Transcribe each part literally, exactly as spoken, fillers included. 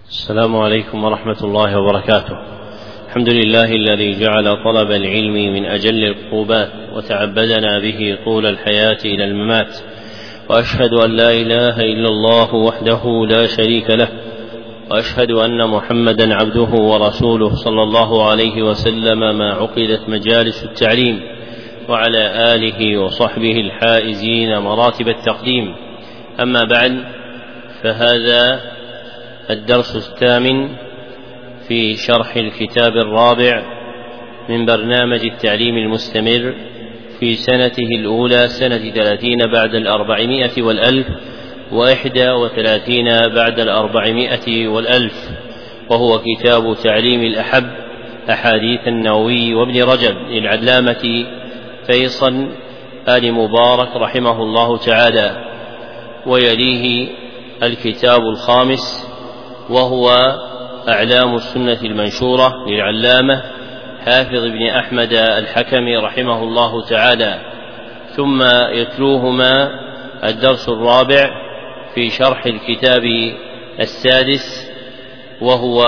السلام عليكم ورحمة الله وبركاته. الحمد لله الذي جعل طلب العلم من أجل القربات وتعبدنا به طول الحياة إلى الممات، وأشهد أن لا إله إلا الله وحده لا شريك له، وأشهد أن محمدا عبده ورسوله صلى الله عليه وسلم ما عقدت مجالس التعليم، وعلى آله وصحبه الحائزين مراتب التقديم. أما بعد، فهذا الدرس الثامن في شرح الكتاب الرابع من برنامج التعليم المستمر في سنته الأولى، سنة ثلاثين بعد الأربعمائة والألف وإحدى وثلاثين بعد الأربعمائة والألف، وهو كتاب تعليم الأحب أحاديث النووي وابن رجب للعلامة فيصل آل مبارك رحمه الله تعالى. ويليه الكتاب الخامس وهو أعلام السنة المنشورة للعلامة حافظ بن أحمد الحكمي رحمه الله تعالى. ثم يتلوهما الدرس الرابع في شرح الكتاب السادس وهو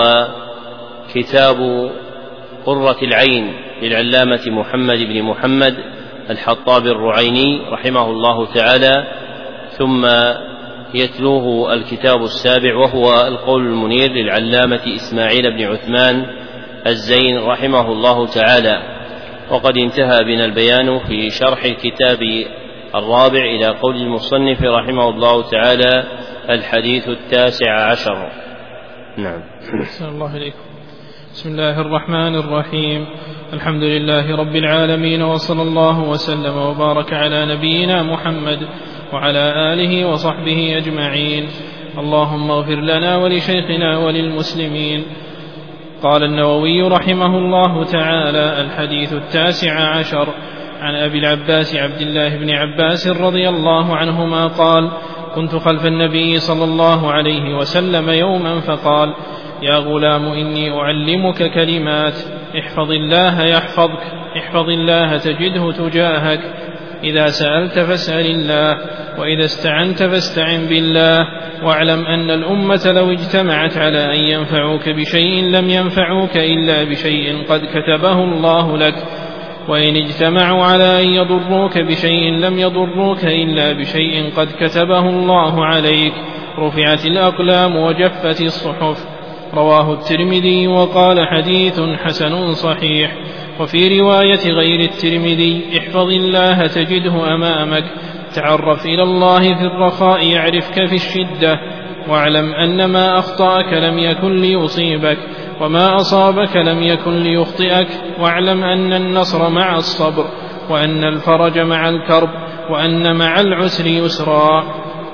كتاب قرة العين للعلامة محمد بن محمد الحطاب الرعيني رحمه الله تعالى. ثم يتلوه الكتاب السابع وهو القول المنير للعلامة إسماعيل بن عثمان الزين رحمه الله تعالى. وقد انتهى بنا البيان في شرح الكتاب الرابع إلى قول المصنف رحمه الله تعالى الحديث التاسع عشر. نعم. بسم الله عليكم. بسم الله الرحمن الرحيم. الحمد لله رب العالمين، وصلى الله وسلم وبارك على نبينا محمد وعلى آله وصحبه أجمعين. اللهم اغفر لنا ولشيخنا وللمسلمين. قال النووي رحمه الله تعالى: الحديث التاسع عشر عن أبي العباس عبد الله بن عباس رضي الله عنهما قال: كنت خلف النبي صلى الله عليه وسلم يوما فقال: يا غلام، إني أعلمك كلمات، احفظ الله يحفظك، احفظ الله تجده تجاهك، إذا سألت فاسأل الله، وإذا استعنت فاستعن بالله، واعلم أن الأمة لو اجتمعت على أن ينفعوك بشيء لم ينفعوك إلا بشيء قد كتبه الله لك، وإن اجتمعوا على أن يضروك بشيء لم يضروك إلا بشيء قد كتبه الله عليك، رفعت الأقلام وجفت الصحف. رواه الترمذي وقال: حديث حسن صحيح. وفي رواية غير الترمذي: احفظ الله تجده أمامك، تعرف إلى الله في الرخاء يعرفك في الشدة، واعلم أن ما أخطأك لم يكن ليصيبك، وما أصابك لم يكن ليخطئك، واعلم أن النصر مع الصبر، وأن الفرج مع الكرب، وأن مع العسر يسرا.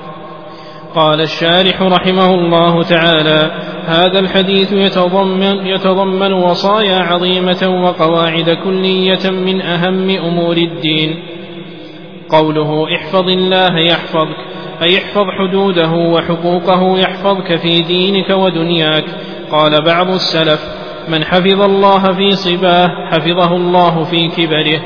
قال الشارح رحمه الله تعالى: هذا الحديث يتضمن, يتضمن وصايا عظيمة وقواعد كلية من أهم أمور الدين. قوله احفظ الله يحفظك، أي احفظ حدوده وحقوقه يحفظك في دينك ودنياك. قال بعض السلف: من حفظ الله في صباه حفظه الله في كبره.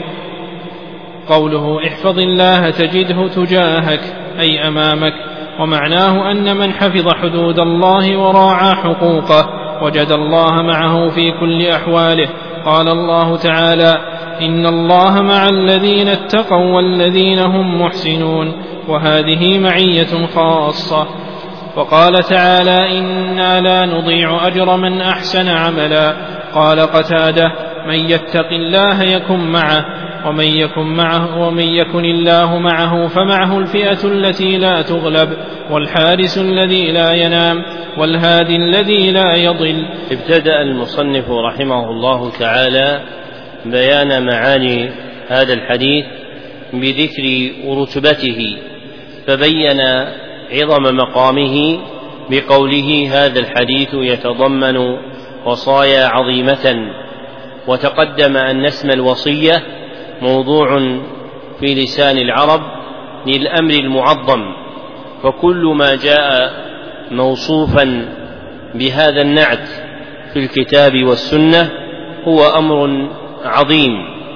قوله احفظ الله تجده تجاهك، أي أمامك، ومعناه أن من حفظ حدود الله وراعى حقوقه وجد الله معه في كل أحواله. قال الله تعالى: إن الله مع الذين اتقوا والذين هم محسنون، وهذه معية خاصة. وقال تعالى: إنا لا نضيع أجر من أحسن عملا. قال قتادة: من يتق الله يكن معه، ومن يكن معه ومن يكن الله معه فمعه الفئة التي لا تغلب، والحارس الذي لا ينام، والهادي الذي لا يضل. ابتدأ المصنف رحمه الله تعالى بيان معاني هذا الحديث بذكر رتبته، فبين عظم مقامه بقوله: هذا الحديث يتضمن وصايا عظيمة. وتقدم أن اسم الوصية موضوع في لسان العرب للأمر المعظم، فكل ما جاء موصوفا بهذا النعت في الكتاب والسنة هو أمر عظيم،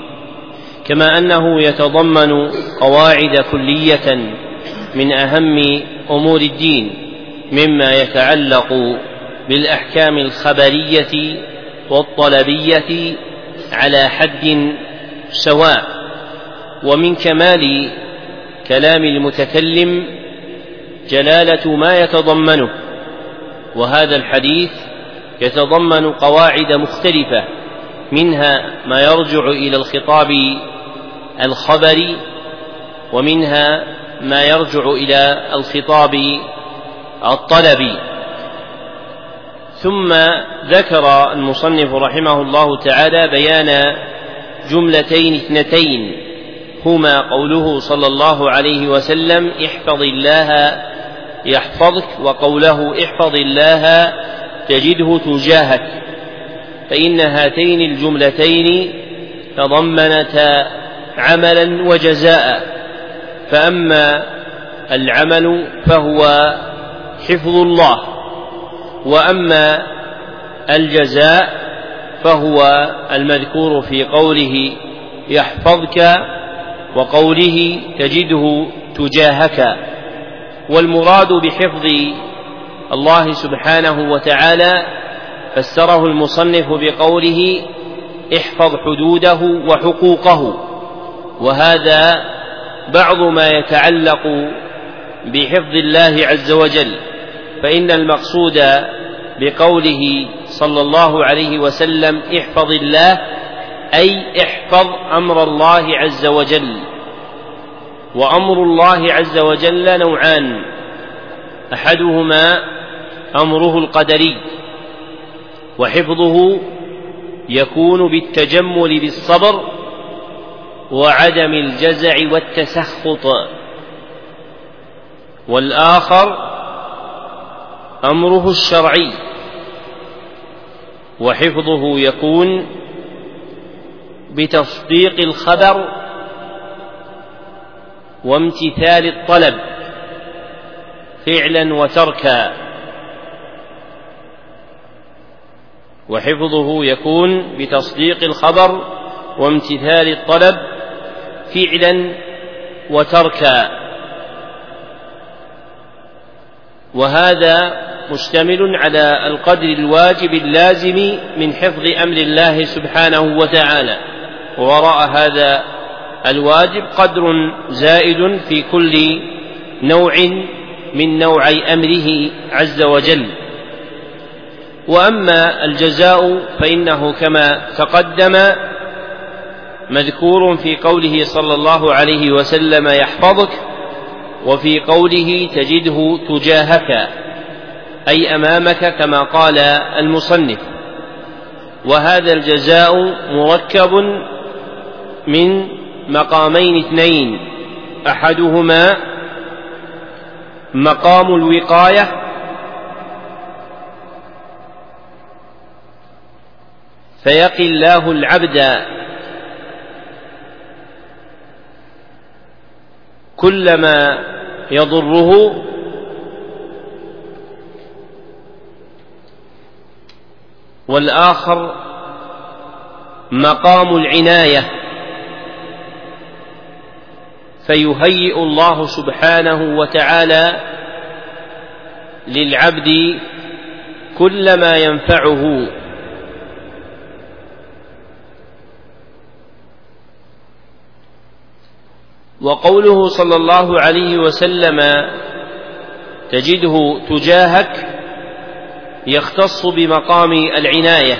كما أنه يتضمن قواعد كلية من أهم أمور الدين مما يتعلق بالأحكام الخبرية والطلبية على حد سواء. ومن كمال كلام المتكلم جلالة ما يتضمنه، وهذا الحديث يتضمن قواعد مختلفة، منها ما يرجع إلى الخطاب الخبري، ومنها ما يرجع إلى الخطاب الطلبي. ثم ذكر المصنف رحمه الله تعالى بيان جملتين اثنتين، هما قوله صلى الله عليه وسلم احفظ الله يحفظك، وقوله احفظ الله تجده تجاهك، فإن هاتين الجملتين تضمنتا عملا وجزاء. فأما العمل فهو حفظ الله، وأما الجزاء فهو المذكور في قوله يحفظك وقوله تجده تجاهك. والمراد بحفظ الله سبحانه وتعالى فسره المصنف بقوله احفظ حدوده وحقوقه، وهذا بعض ما يتعلق بحفظ الله عز وجل. فإن المقصود بقوله صلى الله عليه وسلم احفظ الله أي احفظ أمر الله عز وجل. وأمر الله عز وجل نوعان، أحدهما أمره القدري، وحفظه يكون بالتجمل بالصبر وعدم الجزع والتسخط. والآخر أمره الشرعي، وحفظه يكون بتصديق الخبر وامتثال الطلب فعلا وتركا. وحفظه يكون بتصديق الخبر وامتثال الطلب فعلا وتركا، وهذا مشتمل على القدر الواجب اللازم من حفظ أمر الله سبحانه وتعالى. ووراء هذا الواجب قدر زائد في كل نوع من نوعي أمره عز وجل. وأما الجزاء فإنه كما تقدم مذكور في قوله صلى الله عليه وسلم يحفظك، وفي قوله تجده تجاهك أي أمامك كما قال المصنف. وهذا الجزاء مركب من مقامين اثنين، أحدهما مقام الوقاية، فيقي الله العبد كل ما يضره، والآخر مقام العناية، فيهيئ الله سبحانه وتعالى للعبد كل ما ينفعه. وقوله صلى الله عليه وسلم تجده تجاهك يختص بمقام العناية،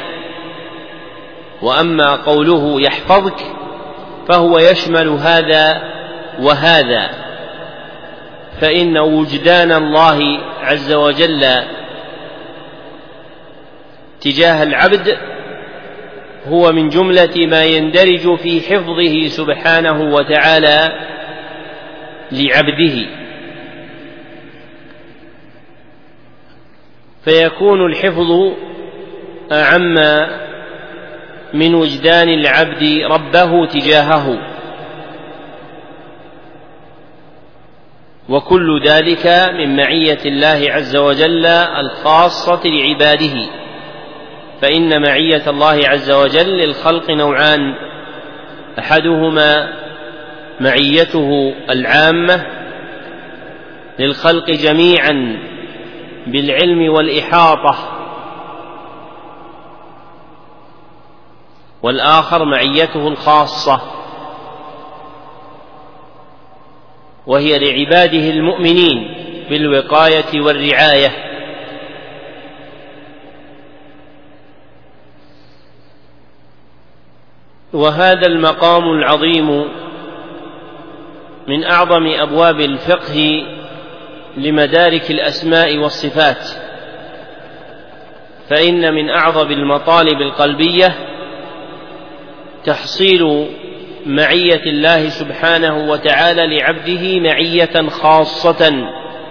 وأما قوله يحفظك فهو يشمل هذا وهذا، فإن وجدان الله عز وجل تجاه العبد هو من جملة ما يندرج في حفظه سبحانه وتعالى لعبده، فيكون الحفظ أعم من وجدان العبد ربه تجاهه، وكل ذلك من معية الله عز وجل الخاصة لعباده. فإن معية الله عز وجل للخلق نوعان، أحدهما معيته العامة للخلق جميعا بالعلم والإحاطة والآخر معيته الخاصة وهي لعباده المؤمنين بالوقاية والرعاية. وهذا المقام العظيم من أعظم أبواب الفقه لمدارك الأسماء والصفات، فإن من أعظم المطالب القلبية تحصيل معية الله سبحانه وتعالى لعبده معية خاصة،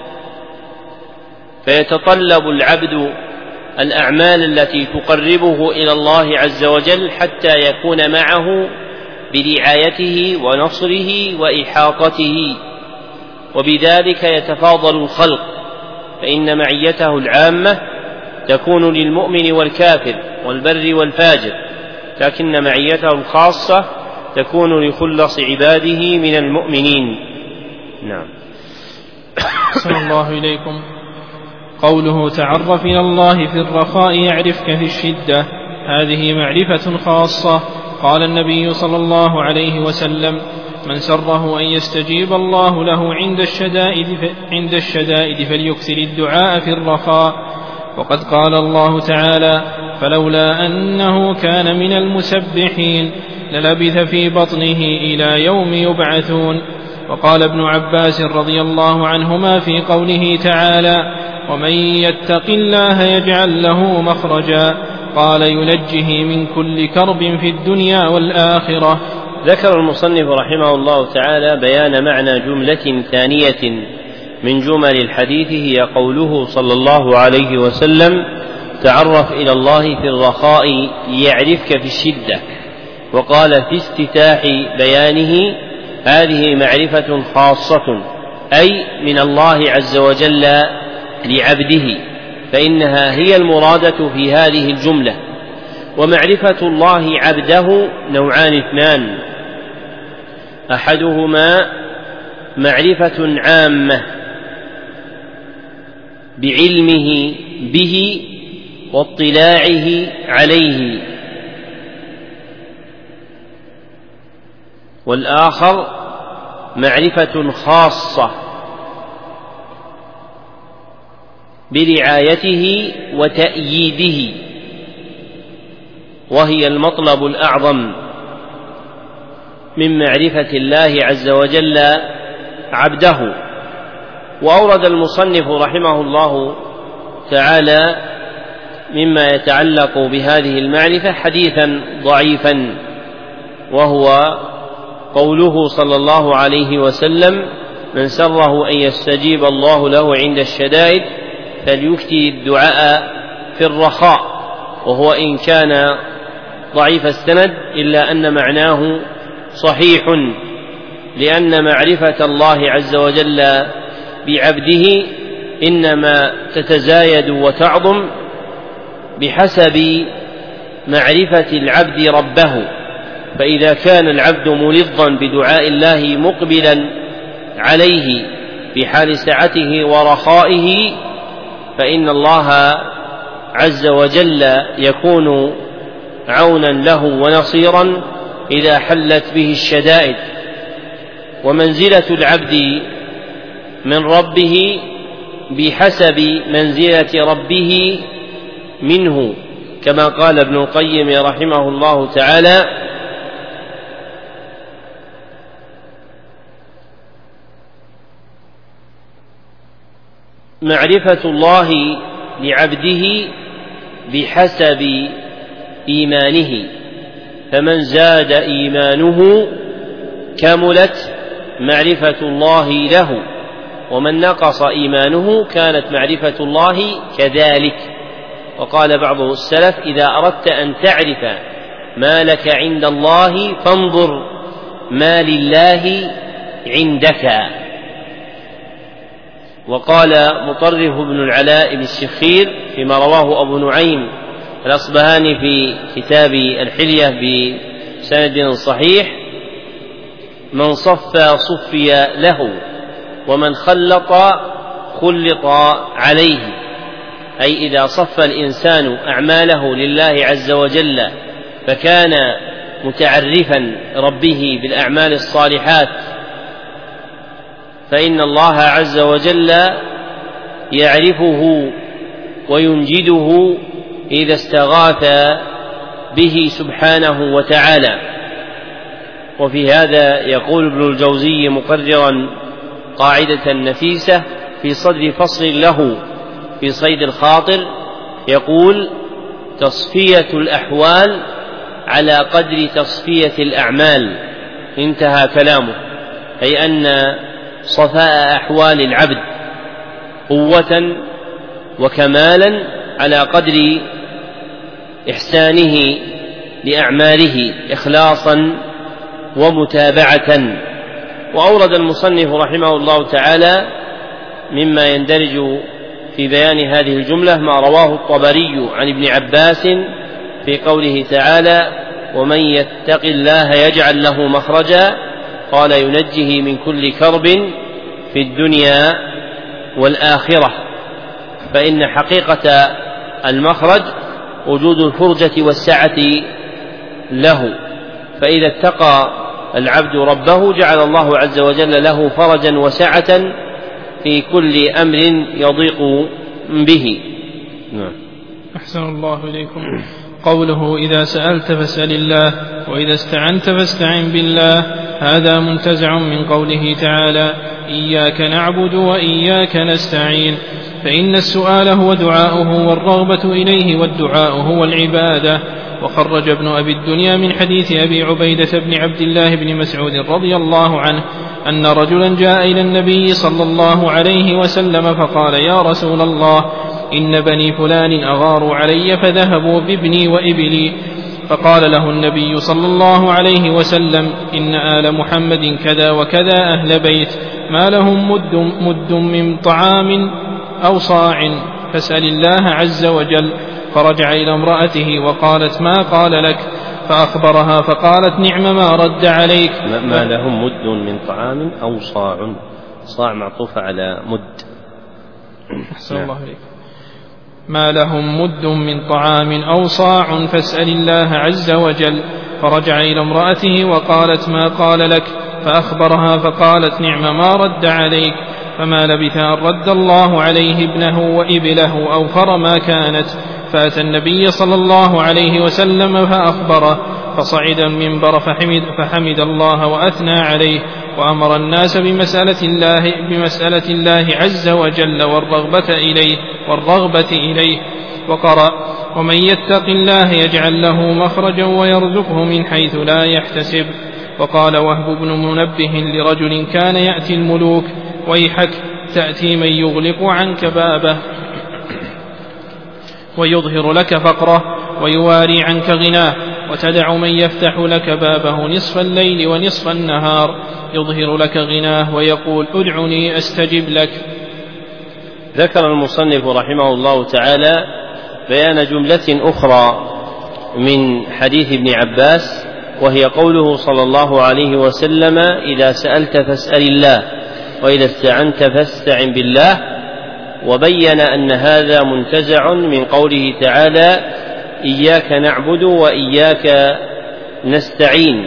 فيتطلب العبد الأعمال التي تقربه إلى الله عز وجل حتى يكون معه برعايته ونصره وإحاطته، وبذلك يتفاضل الخلق، فإن معيته العامة تكون للمؤمن والكافر والبر والفاجر، لكن معيته الخاصة تكون لخلص عباده من المؤمنين. نعم. أحسن الله إليكم. قوله تعرف إلى الله في الرخاء يعرفك في الشدة، هذه معرفة خاصة. قال النبي صلى الله عليه وسلم: من سره أن يستجيب الله له عند الشدائد, عند الشدائد فليكثر الدعاء في الرخاء. وقد قال الله تعالى: فلولا أنه كان من المسبحين للبث في بطنه إلى يوم يبعثون. وقال ابن عباس رضي الله عنهما في قوله تعالى: ومن يتق الله يجعل له مخرجا، قال: ينجه من كل كرب في الدنيا والآخرة. ذكر المصنف رحمه الله تعالى بيان معنى جملة ثانية من جمل الحديث، هي قوله صلى الله عليه وسلم: تعرف إلى الله في الرخاء يعرفك في الشدة. وقال في افتتاح بيانه: هذه معرفة خاصة، أي من الله عز وجل لعبده، فإنها هي المرادة في هذه الجملة. ومعرفة الله عبده نوعان اثنان: أحدهما معرفة عامة بعلمه به واطلاعه عليه، والآخر معرفة خاصة برعايته وتأييده، وهي المطلب الأعظم من معرفة الله عز وجل عبده. وأورد المصنف رحمه الله تعالى مما يتعلق بهذه المعرفة حديثا ضعيفا، وهو قوله صلى الله عليه وسلم: من سره أن يستجيب الله له عند الشدائد فليكثر الدعاء في الرخاء. وهو إن كان ضعيف السند إلا أن معناه صحيح، لأن معرفة الله عز وجل بعبده إنما تتزايد وتعظم بحسب معرفة العبد ربه. فإذا كان العبد ملظا بدعاء الله مقبلا عليه في حال سعته ورخائه، فإن الله عز وجل يكون عونا له ونصيرا إذا حلت به الشدائد. ومنزلة العبد من ربه بحسب منزلة ربه منه، كما قال ابن القيم رحمه الله تعالى: معرفة الله لعبده بحسب إيمانه، فمن زاد إيمانه كملت معرفة الله له، ومن نقص إيمانه كانت معرفة الله كذلك. وقال بعض السلف: إذا أردت أن تعرف ما لك عند الله فانظر ما لله عندك. وقال مطرف بن العلاء بالشخير فيما رواه أبو نعيم الأصبهاني في كتاب الحلية بسند صحيح: من صفى صفي له، ومن خلط خلط عليه. أي إذا صف الإنسان أعماله لله عز وجل فكان متعرفا ربه بالأعمال الصالحات، فإن الله عز وجل يعرفه وينجده إذا استغاث به سبحانه وتعالى. وفي هذا يقول ابن الجوزي مقررا قاعدة نفيسة في صدر فصل له في صيد الخاطر، يقول: تصفية الأحوال على قدر تصفية الأعمال. انتهى كلامه، أي أن صفاء أحوال العبد قوة وكمالا على قدر إحسانه لأعماله إخلاصا ومتابعة. وأورد المصنف رحمه الله تعالى مما يندرج في بيان هذه الجملة ما رواه الطبري عن ابن عباس في قوله تعالى: ومن يتق الله يجعل له مخرجا، قال: ينجه من كل كرب في الدنيا والآخرة. فإن حقيقة المخرج وجود الفرجة والسعة له، فإذا اتقى العبد ربه جعل الله عز وجل له فرجا وسعة في كل أمر يضيق به. نعم. أحسن الله إليكم. قوله: إذا سألت فاسأل الله، وإذا استعنت فاستعن بالله، هذا منتزع من قوله تعالى: إياك نعبد وإياك نستعين، فإن السؤال هو دعاؤه والرغبة إليه، والدعاء هو العبادة. وخرج ابن أبي الدنيا من حديث أبي عبيدة بن عبد الله بن مسعود رضي الله عنه أن رجلا جاء إلى النبي صلى الله عليه وسلم فقال: يا رسول الله، إن بني فلان أغاروا علي فذهبوا بابني وإبلي. فقال له النبي صلى الله عليه وسلم: إن آل محمد كذا وكذا أهل بيت، ما لهم مد, مد من طعام أو صاع، فاسأل الله عز وجل. فرجع إلى امرأته وقالت: ما قال لك؟ فأخبرها فقالت: نعم ما رد عليك. ما لهم مد من طعام أو صاع، صاع معطوف على مد. أحسن الله عليك. ما لهم مد من طعام أو صاع، فاسأل الله عز وجل. فرجع إلى امرأته وقالت: ما قال لك؟ فأخبرها فقالت: نعم ما رد عليك. فما لبث أن رد الله عليه ابنه وإبله أوفر ما كانت. فأتى النبي صلى الله عليه وسلم فأخبره، فصعد المنبر فحمد, فحمد الله وأثنى عليه، وأمر الناس بمسألة الله, بمسألة الله عز وجل والرغبة إليه, والرغبة إليه. وقرأ: ومن يتق الله يجعل له مخرجا ويرزقه من حيث لا يحتسب. وقال وهب بن منبه لرجل كان يأتي الملوك: ويحك، تأتي من يغلق عنك بابه ويظهر لك فقره ويواري عنك غناه، وتدع من يفتح لك بابه نصف الليل ونصف النهار يظهر لك غناه ويقول: ادعني أستجب لك. ذكر المصنف رحمه الله تعالى بيان جملة أخرى من حديث ابن عباس، وهي قوله صلى الله عليه وسلم: إذا سألت فاسأل الله، وإذا استعنت فاستعن بالله. وبين أن هذا منتزع من قوله تعالى: إياك نعبد وإياك نستعين.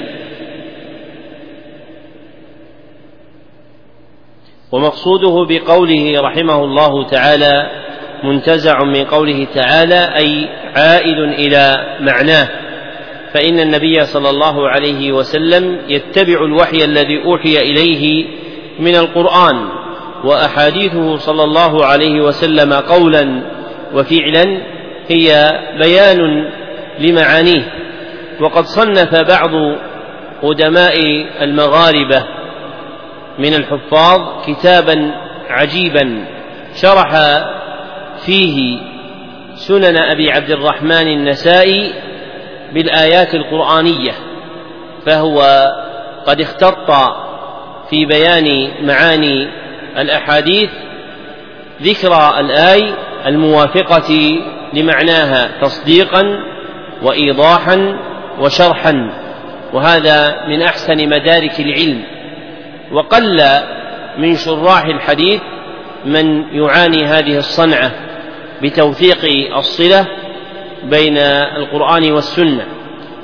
ومقصوده بقوله رحمه الله تعالى منتزع من قوله تعالى أي عائد إلى معناه، فإن النبي صلى الله عليه وسلم يتبع الوحي الذي أوحي إليه من القرآن، وأحاديثه صلى الله عليه وسلم قولا وفعلا هي بيان لمعانيه. وقد صنف بعض قدماء المغاربة من الحفاظ كتابا عجيبا شرح فيه سنن أبي عبد الرحمن النسائي بالآيات القرآنية، فهو قد اختط في بيان معاني الأحاديث ذكر الآي الموافقة لمعناها تصديقا وإيضاحا وشرحا، وهذا من أحسن مدارك العلم. وقل من شراح الحديث من يعاني هذه الصنعة بتوثيق الصلة بين القرآن والسنة،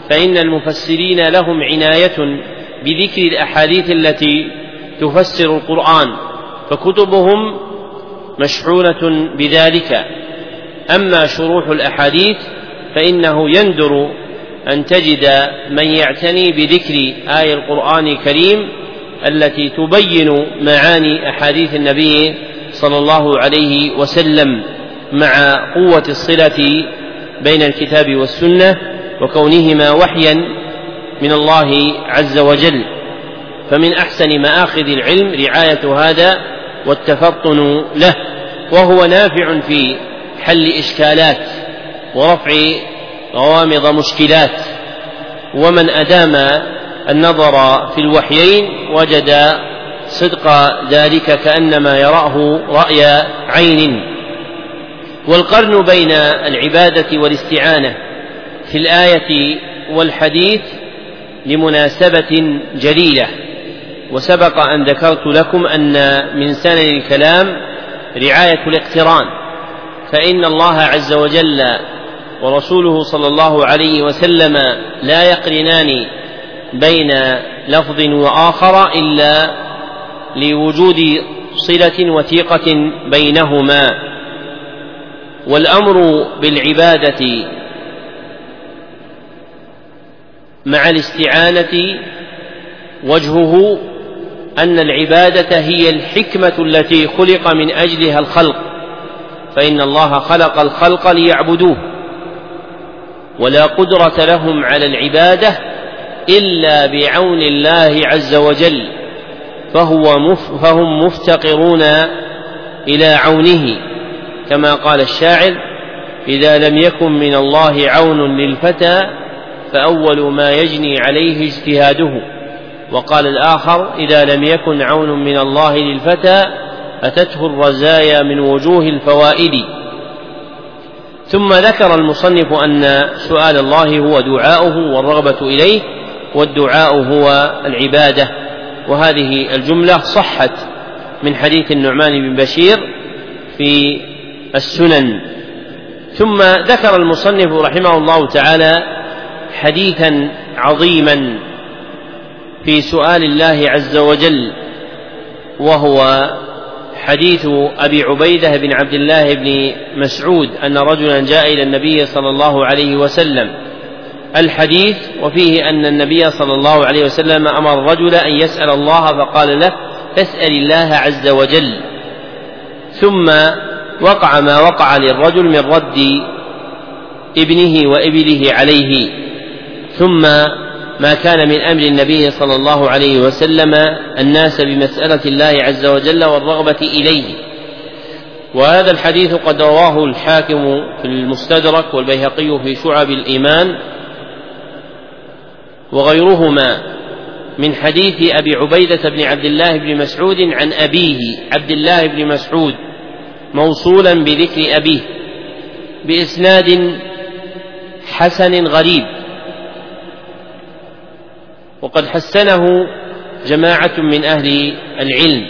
فإن المفسرين لهم عناية بذكر الأحاديث التي تفسر القرآن، فكتبهم مشحونة بذلك. أما شروح الأحاديث فإنه يندر أن تجد من يعتني بذكر آية القرآن الكريم التي تبين معاني أحاديث النبي صلى الله عليه وسلم، مع قوة الصلة بين الكتاب والسنة وكونهما وحيا من الله عز وجل. فمن أحسن مآخذ العلم رعاية هذا والتفطن له، وهو نافع في حل إشكالات ورفع غوامض مشكلات. ومن أدام النظر في الوحيين وجد صدق ذلك كأنما يراه رأي عين. والقرن بين العبادة والاستعانة في الآية والحديث لمناسبة جليلة، وسبق أن ذكرت لكم أن من سنن الكلام رعاية الاقتران، فإن الله عز وجل ورسوله صلى الله عليه وسلم لا يقرنان بين لفظ وآخر إلا لوجود صلة وثيقة بينهما. والأمر بالعبادة مع الاستعانة وجهه أن العبادة هي الحكمة التي خلق من أجلها الخلق، فإن الله خلق الخلق ليعبدوه، ولا قدرة لهم على العبادة إلا بعون الله عز وجل، فهو مف فهم مفتقرون إلى عونه، كما قال الشاعر: إذا لم يكن من الله عون للفتى فأول ما يجني عليه اجتهاده. وقال الآخر: إذا لم يكن عون من الله للفتى أتته الرزايا من وجوه الفوائد. ثم ذكر المصنف أن سؤال الله هو دعاؤه والرغبة إليه، والدعاء هو العبادة، وهذه الجملة صحت من حديث النعمان بن بشير في السنن. ثم ذكر المصنف رحمه الله تعالى حديثا عظيما في سؤال الله عز وجل، وهو حديث أبي عبيدة بن عبد الله بن مسعود أن رجلا جاء إلى النبي صلى الله عليه وسلم. الحديث وفيه أن النبي صلى الله عليه وسلم أمر الرجل أن يسأل الله فقال له: فاسأل الله عز وجل. ثم وقع ما وقع للرجل من رد ابنه وإبله عليه، ثم ما كان من أمر النبي صلى الله عليه وسلم الناس بمسألة الله عز وجل والرغبة إليه. وهذا الحديث قد رواه الحاكم في المستدرك والبيهقي في شعب الإيمان وغيرهما من حديث أبي عبيدة بن عبد الله بن مسعود عن أبيه عبد الله بن مسعود موصولا بذكر أبيه بإسناد حسن غريب، وقد حسنه جماعة من أهل العلم.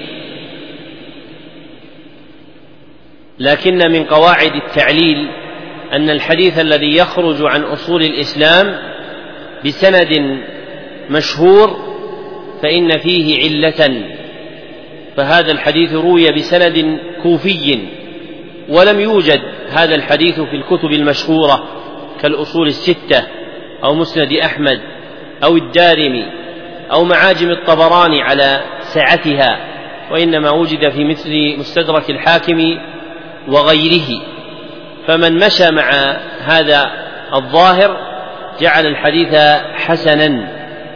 لكن من قواعد التعليل أن الحديث الذي يخرج عن أصول الإسلام بسند مشهور فإن فيه علة، فهذا الحديث روي بسند كوفي، ولم يوجد هذا الحديث في الكتب المشهورة كالأصول الستة أو مسند أحمد أو الدارمي أو معاجم الطبراني على سعتها، وإنما وجد في مثل مستدرك الحاكم وغيره. فمن مشى مع هذا الظاهر جعل الحديث حسنا.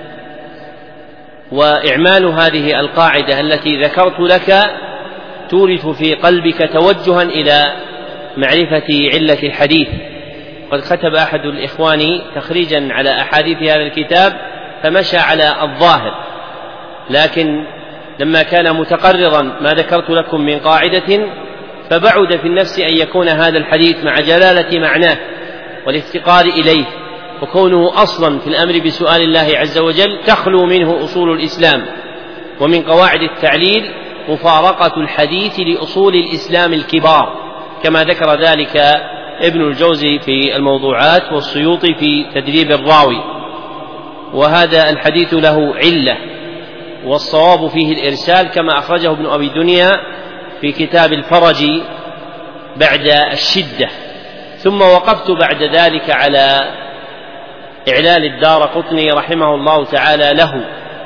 وإعمال هذه القاعدة التي ذكرت لك تورث في قلبك توجها إلى معرفة علة الحديث. قد كتب أحد الإخوان تخريجا على أحاديث هذا الكتاب فمشى على الظاهر، لكن لما كان متقررا ما ذكرت لكم من قاعدة فبعد في النفس أن يكون هذا الحديث مع جلالة معناه والافتقار إليه وكونه أصلا في الأمر بسؤال الله عز وجل تخلو منه أصول الإسلام. ومن قواعد التعليل مفارقة الحديث لأصول الإسلام الكبار، كما ذكر ذلك ابن الجوزي في الموضوعات والسيوطي في تدريب الراوي. وهذا الحديث له علة، والصواب فيه الإرسال كما أخرجه ابن أبي دنيا في كتاب الفرج بعد الشدة. ثم وقفت بعد ذلك على إعلال الدارقطني رحمه الله تعالى له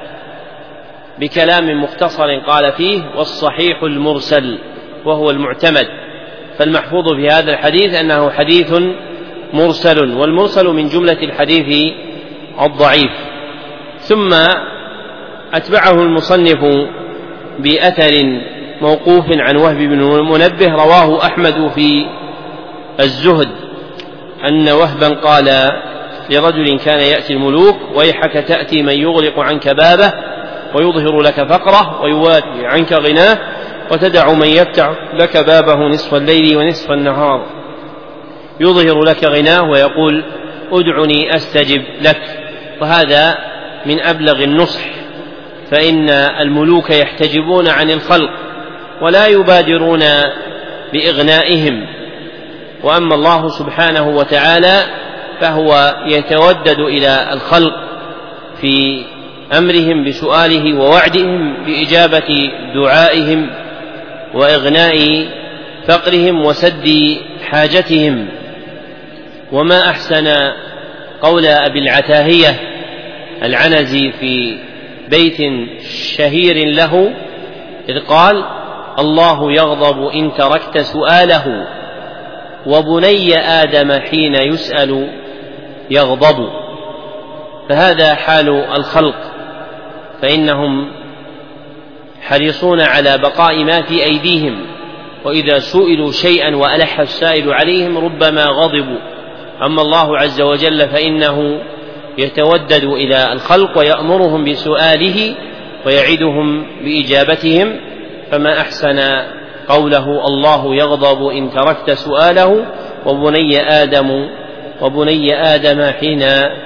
بكلام مختصر قال فيه: والصحيح المرسل وهو المعتمد. فالمحفوظ في هذا الحديث أنه حديث مرسل، والمرسل من جملة الحديث الضعيف. ثم أتبعه المصنف بأثر موقوف عن وهب بن منبه رواه أحمد في الزهد أن وهبا قال لرجل كان يأتي الملوك: ويحك تأتي من يغلق عنك بابه ويظهر لك فقره ويواتي عنك غناه، وتدع من يفتح لك بابه نصف الليل ونصف النهار يظهر لك غناه ويقول: ادعني أستجب لك. وهذا من أبلغ النصح، فإن الملوك يحتجبون عن الخلق ولا يبادرون بإغنائهم، وأما الله سبحانه وتعالى فهو يتودد إلى الخلق في أمرهم بسؤاله ووعدهم بإجابة دعائهم وإغناء فقرهم وسد حاجتهم. وما أحسن قول أبي العتاهية العنزي في بيت شهير له إذ قال: الله يغضب إن تركت سؤاله، وبني آدم حين يسأل يغضب. فهذا حال الخلق، فإنهم حريصون على بقاء ما في أيديهم، وإذا سئلوا شيئا وألح السائل عليهم ربما غضبوا. أما الله عز وجل فإنه يتودد إلى الخلق ويأمرهم بسؤاله ويعدهم بإجابتهم. فما أحسن قوله: الله يغضب إن تركت سؤاله، وبني آدم وبني آدم حين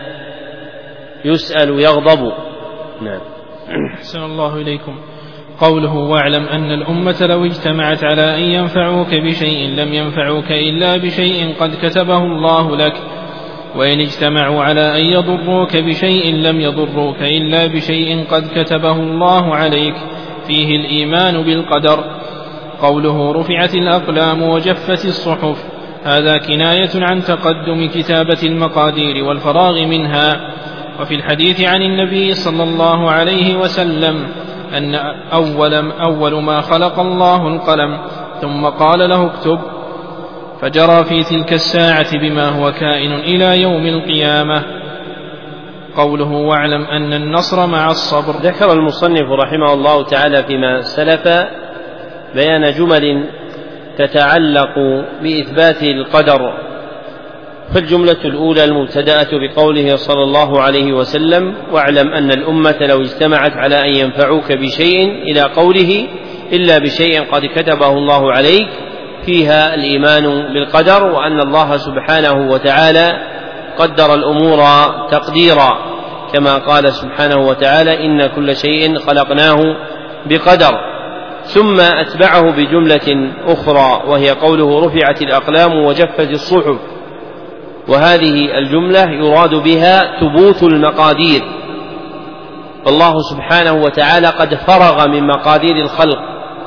يسأل يغضب. نعم. أحسن الله إليكم. قوله: واعلم أن الأمة لو اجتمعت على أن ينفعوك بشيء لم ينفعوك إلا بشيء قد كتبه الله لك، وإن اجتمعوا على أن يضروك بشيء لم يضروك إلا بشيء قد كتبه الله عليك، فيه الإيمان بالقدر. قوله: رفعت الأقلام وجفت الصحف، هذا كناية عن تقدم كتابة المقادير والفراغ منها. وفي الحديث عن النبي صلى الله عليه وسلم أن أول, أول ما خلق الله القلم، ثم قال له اكتب، فجرى في تلك الساعة بما هو كائن إلى يوم القيامة. قوله: واعلم أن النصر مع الصبر. ذكر المصنف رحمه الله تعالى فيما سلف بيان جمل تتعلق بإثبات القدر. فالجملة الأولى المبتدأة بقوله صلى الله عليه وسلم: واعلم أن الأمة لو اجتمعت على أن ينفعوك بشيء إلى قوله إلا بشيء قد كتبه الله عليك، فيها الإيمان بالقدر، وأن الله سبحانه وتعالى قدر الأمور تقديرا، كما قال سبحانه وتعالى: إن كل شيء خلقناه بقدر. ثم أتبعه بجملة أخرى وهي قوله: رفعت الأقلام وجفت الصحف، وهذه الجملة يراد بها ثبوت المقادير، فالله سبحانه وتعالى قد فرغ من مقادير الخلق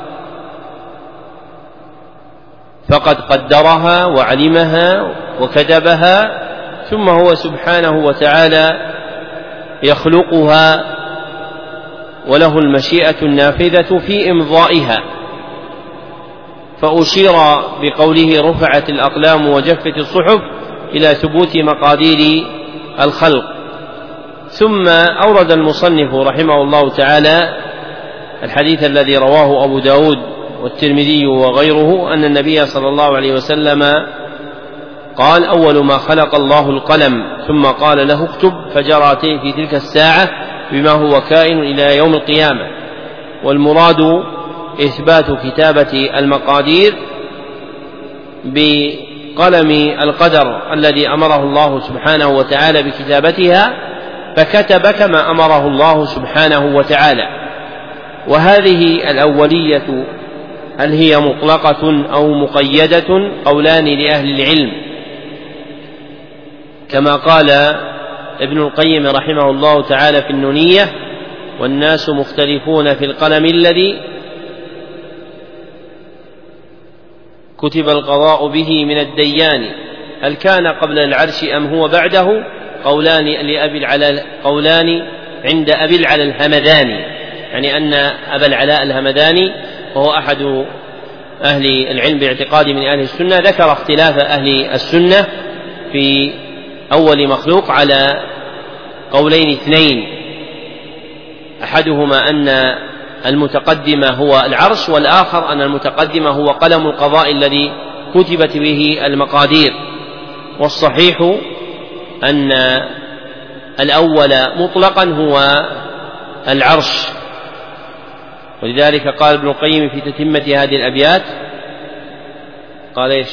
فقد قدرها وعلمها وكتبها، ثم هو سبحانه وتعالى يخلقها وله المشيئة النافذة في إمضائها. فأشير بقوله رفعت الأقلام وجفت الصحف إلى ثبوت مقادير الخلق. ثم أورد المصنف رحمه الله تعالى الحديث الذي رواه أبو داود والترمذي وغيره أن النبي صلى الله عليه وسلم قال: أول ما خلق الله القلم، ثم قال له اكتب، فجرى في تلك الساعة بما هو كائن إلى يوم القيامة. والمراد إثبات كتابة المقادير بقلم القدر الذي أمره الله سبحانه وتعالى بكتابتها، فكتب كما أمره الله سبحانه وتعالى. وهذه الأولية هل هي مطلقة أو مقيدة؟ قولان لأهل العلم، كما قال ابن القيم رحمه الله تعالى في النونية: والناس مختلفون في القلم الذي كتب القضاء به من الديان، هل كان قبل العرش أم هو بعده؟ قولان لأبي العلاء قولان عند أبي العلاء الهمداني، يعني أن أبا العلاء الهمداني وهو أحد أهل العلم باعتقاد من أهل السنة ذكر اختلاف أهل السنة في أول مخلوق على قولين اثنين، أحدهما أن المتقدم هو العرش، والآخر أن المتقدم هو قلم القضاء الذي كتبت به المقادير. والصحيح أن الأول مطلقا هو العرش، ولذلك قال ابن القيم في تتمة هذه الأبيات قال إيش؟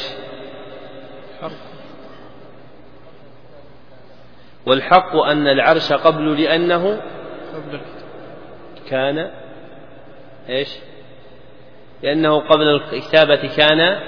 والحق أن العرش قبل لأنه كان إيش؟ لأنه قبل الكتابة كان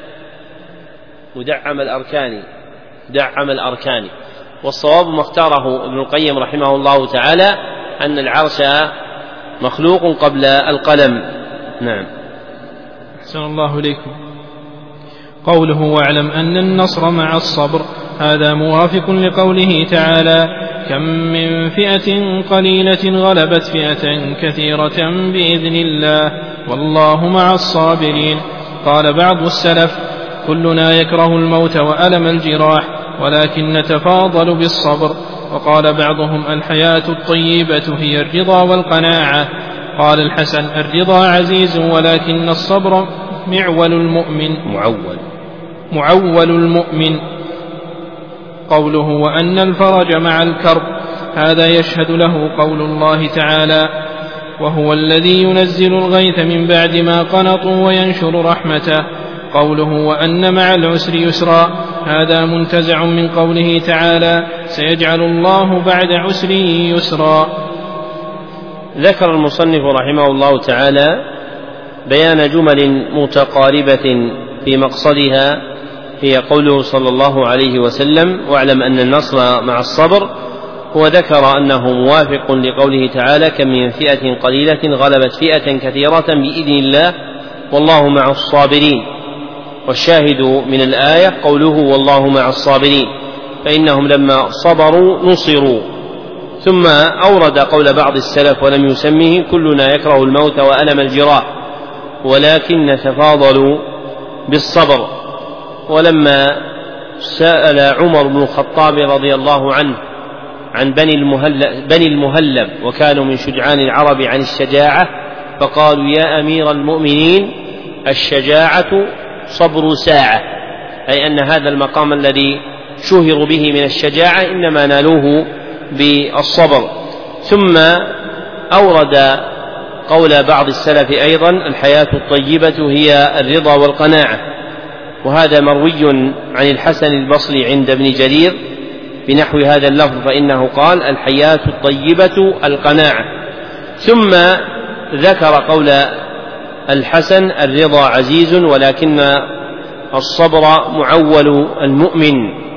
مدعم الأركان مدعم الأركان والصواب ما اختاره ابن القيم رحمه الله تعالى أن العرش مخلوق قبل القلم. نعم. أحسن الله إليكم. قوله: واعلم أن النصر مع الصبر، هذا موافق لقوله تعالى: كم من فئة قليلة غلبت فئة كثيرة بإذن الله والله مع الصابرين. قال بعض السلف: كلنا يكره الموت وألم الجراح ولكن نتفاضل بالصبر. وقال بعضهم: الحياة الطيبة هي الرضا والقناعة. قال الحسن: الرضا عزيز ولكن الصبر معول المؤمن معول معول المؤمن. قوله: وأن الفرج مع الكرب، هذا يشهد له قول الله تعالى: وهو الذي ينزل الغيث من بعد ما قنطوا وينشر رحمته. قوله: وأن مع العسر يسرا، هذا منتزع من قوله تعالى: سيجعل الله بعد عسر يسرا. ذكر المصنف رحمه الله تعالى بيان جمل متقاربة في مقصدها، هي قوله صلى الله عليه وسلم: واعلم أن النصر مع الصبر. هو ذكر أنه موافق لقوله تعالى: كم من فئة قليلة غلبت فئة كثيرة بإذن الله والله مع الصابرين. والشاهد من الآية قوله: والله مع الصابرين، فإنهم لما صبروا نصروا. ثم أورد قول بعض السلف ولم يسمه: كلنا يكره الموت وألم الجراح ولكن نتفاضل بالصبر. ولما سأل عمر بن الخطاب رضي الله عنه عن بني المهلب, بني المهلب وكانوا من شجعان العرب عن الشجاعة، فقالوا: يا أمير المؤمنين، الشجاعة صبر ساعة، أي أن هذا المقام الذي شهروا به من الشجاعة إنما نالوه بالصبر. ثم أورد قول بعض السلف أيضا: الحياة الطيبة هي الرضا والقناعة، وهذا مروي عن الحسن البصري عند ابن جرير بنحو هذا اللفظ، فإنه قال: الحياة الطيبة القناعة. ثم ذكر قول الحسن: الرضا عزيز ولكن الصبر معول المؤمن.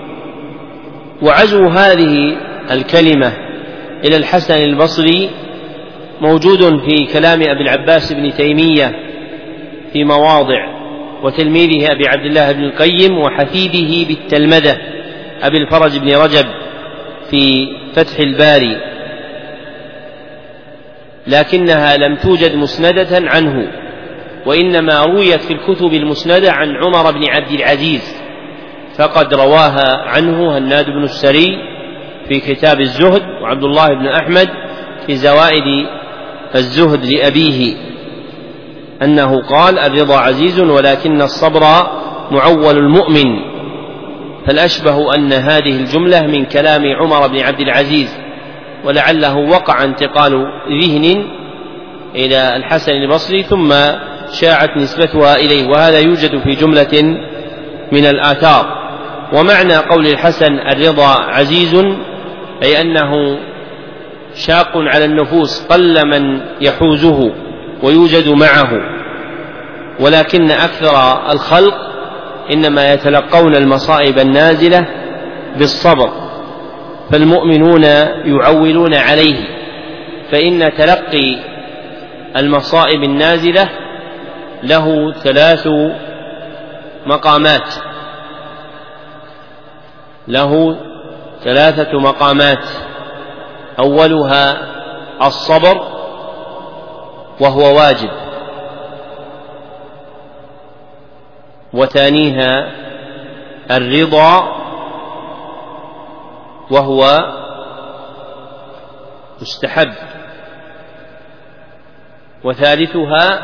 وعزو هذه الكلمة إلى الحسن البصري موجود في كلام أبي العباس بن تيمية في مواضع، وتلميذه أبي عبد الله بن القيم، وحفيده بالتلمذة أبي الفرج بن رجب في فتح الباري، لكنها لم توجد مسندة عنه، وإنما رويت في الكتب المسندة عن عمر بن عبد العزيز، فقد رواها عنه هناد بن السري في كتاب الزهد، وعبد الله بن أحمد في زوائد الزهد لأبيه أنه قال: الرضا عزيز ولكن الصبر معول المؤمن. فالأشبه أن هذه الجملة من كلام عمر بن عبد العزيز، ولعله وقع انتقال ذهن إلى الحسن البصري ثم شاعت نسبتها إليه، وهذا يوجد في جملة من الآثار. ومعنى قول الحسن: الرضا عزيز، أي أنه شاق على النفوس، قل من يحوزه ويوجد معه، ولكن أكثر الخلق إنما يتلقون المصائب النازلة بالصبر. فالمؤمنون يعولون عليه، فإن تلقي المصائب النازلة له ثلاث مقامات له ثلاثة مقامات أولها الصبر وهو واجب، وثانيها الرضا وهو مستحب، وثالثها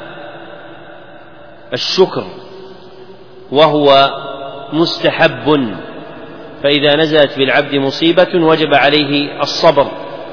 الشكر وهو مستحب، فإذا نزلت بالعبد مصيبة وجب عليه الصبر،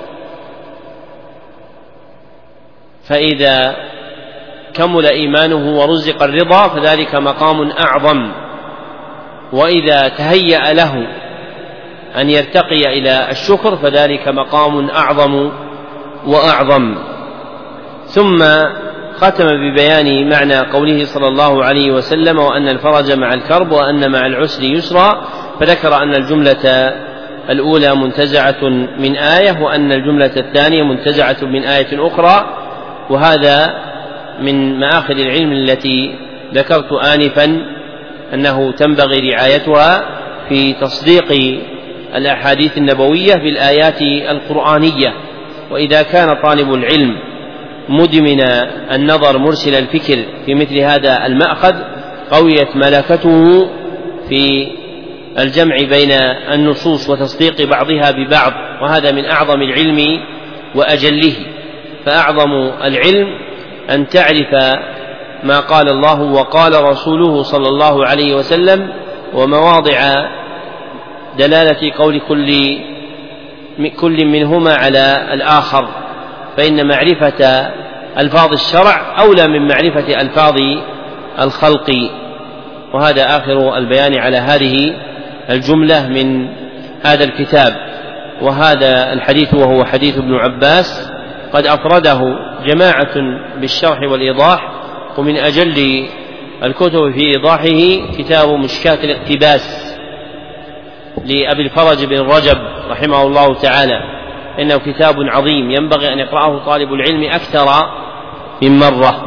فإذا كمل إيمانه ورزق الرضا فذلك مقام أعظم، وإذا تهيأ له أن يرتقي إلى الشكر فذلك مقام أعظم وأعظم. ثم ختم ببيان معنى قوله صلى الله عليه وسلم: وأن الفرج مع الكرب وأن مع العسر يسرا، فذكر أن الجملة الأولى منتزعة من آية، وأن الجملة الثانية منتزعة من آية أخرى، وهذا من مآخذ العلم التي ذكرت آنفا أنه تنبغي رعايتها في تصديق الأحاديث النبوية بالآيات القرآنية. وإذا كان طالب العلم مدمن النظر مرسل الفكر في مثل هذا المأخذ قويت ملكته في الجمع بين النصوص وتصديق بعضها ببعض، وهذا من أعظم العلم وأجله. فأعظم العلم أن تعرف ما قال الله وقال رسوله صلى الله عليه وسلم، ومواضع دلالة قول كل كل منهما على الآخر، فإن معرفة ألفاظ الشرع أولى من معرفة ألفاظ الخلق. وهذا آخر البيان على هذه الجملة من هذا الكتاب. وهذا الحديث وهو حديث ابن عباس قد أفرده جماعة بالشرح والإيضاح، ومن أجل الكتب في إيضاحه كتاب مشكاة الاقتباس لأبي الفرج بن رجب رحمه الله تعالى، إنه كتاب عظيم ينبغي أن يقرأه طالب العلم أكثر من مرة.